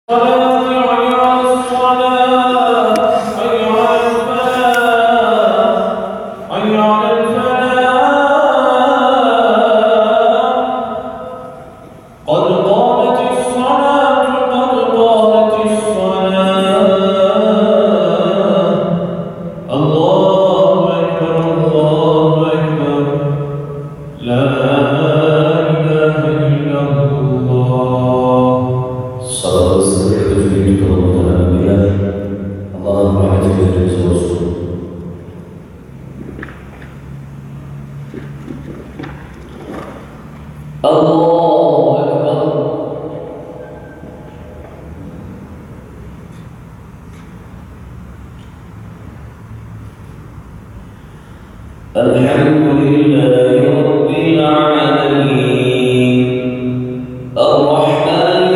الحمد لله رب العالمين الرحمن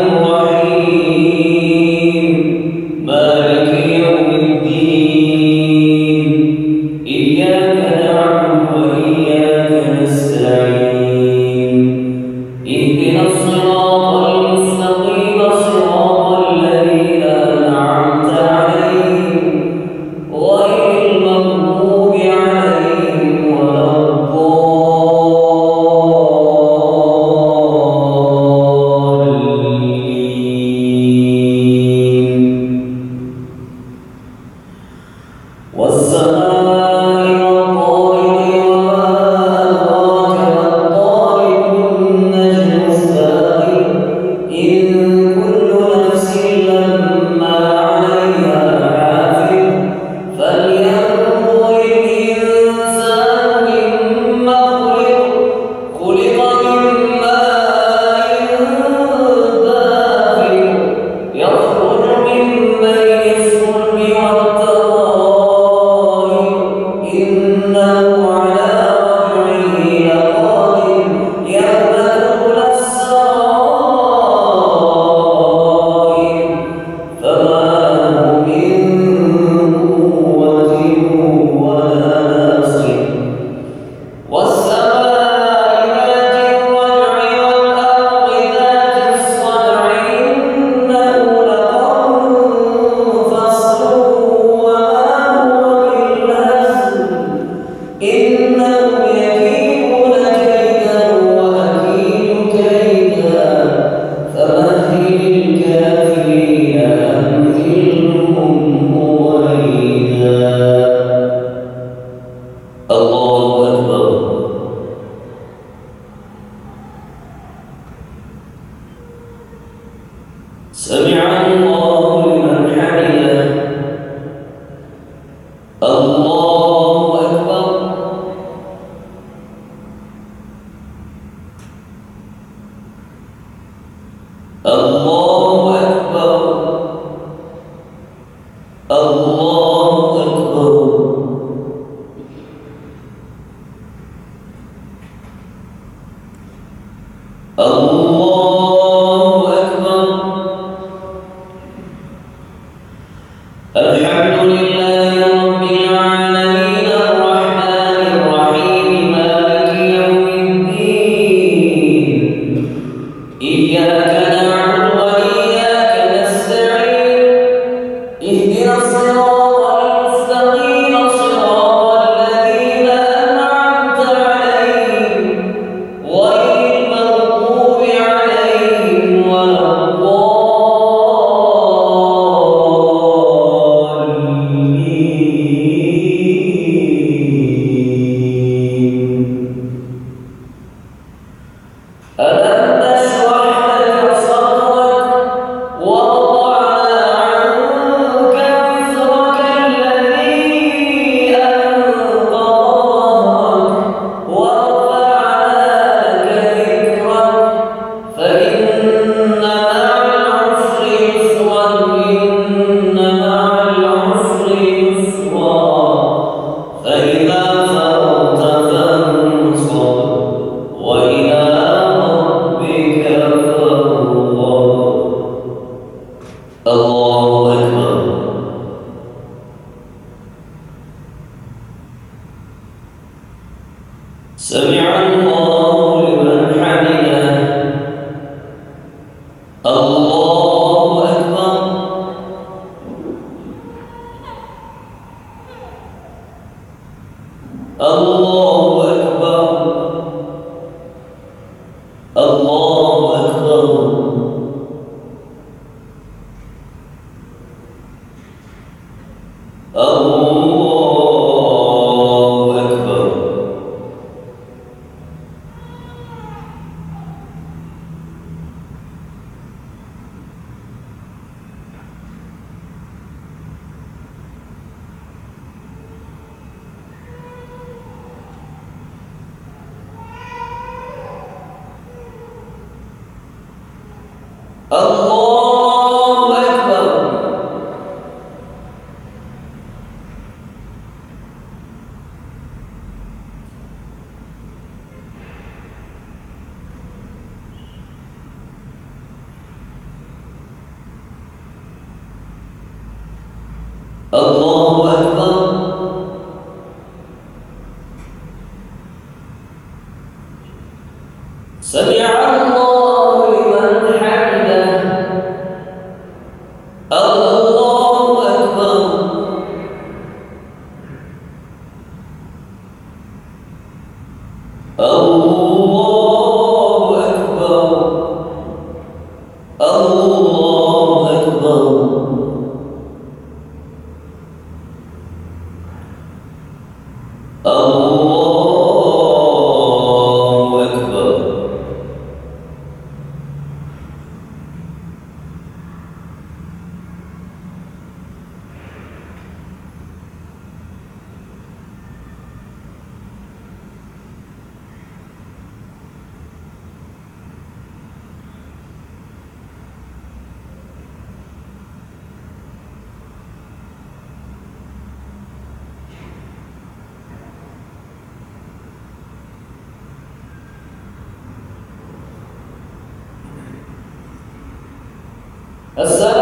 الرحيم مالك يوم الدين إياك نعبد وإياك نستعين اهدنا الصراط المستقيم صراط الذين أنعمت عليهم غير المغضوب عليهم ولا الضالين والسماء والطارق وما أدراك ما الطارق النجم الثاقب إن كل نفس لما عليها حافظ فلينظر الإنسان مما خلق من ماء دافق يخرج من بين الصلب والترائب إنه على رجعه لقادر يوم تبلى السرائر فما له من قوة ولا ناصر والسماء ذات الرجع والأرض ذات الصدع إنه لقول فصل وما هو بالهزل إنهم يكيدون كيدا وأكيد كيدا فمهل الكافرين أمهلهم رويدا الله أكبر سمع الله لمن حمده الله أكبر الله أكبر الله أكبر الله أكبر الحمد لله رب العالمين الرحمن الرحيم مالك يوم الدين إياك نعبد وإياك نستعين اهدنا الصراط المستقيم صراط الذين أنعمت عليهم غير المغضوب عليهم ولا الضالين ألم نشرح لك صدرك ووضعنا عنك وزرك الذي أنقض ظهرك ورفعنا لك ذكرك فإن مع العسر يسرا إن مع العسر يسرا فإذا فرغت فانصب وإلى ربك فارغب الله أكبر سمع الله لمن حمده الله أكبر الله أكبر. الله أكبر. الله أكبر. سمع الله لمن حمده. الله أكبر. الله أكبر. الله أكبر. الله أكبر. السلام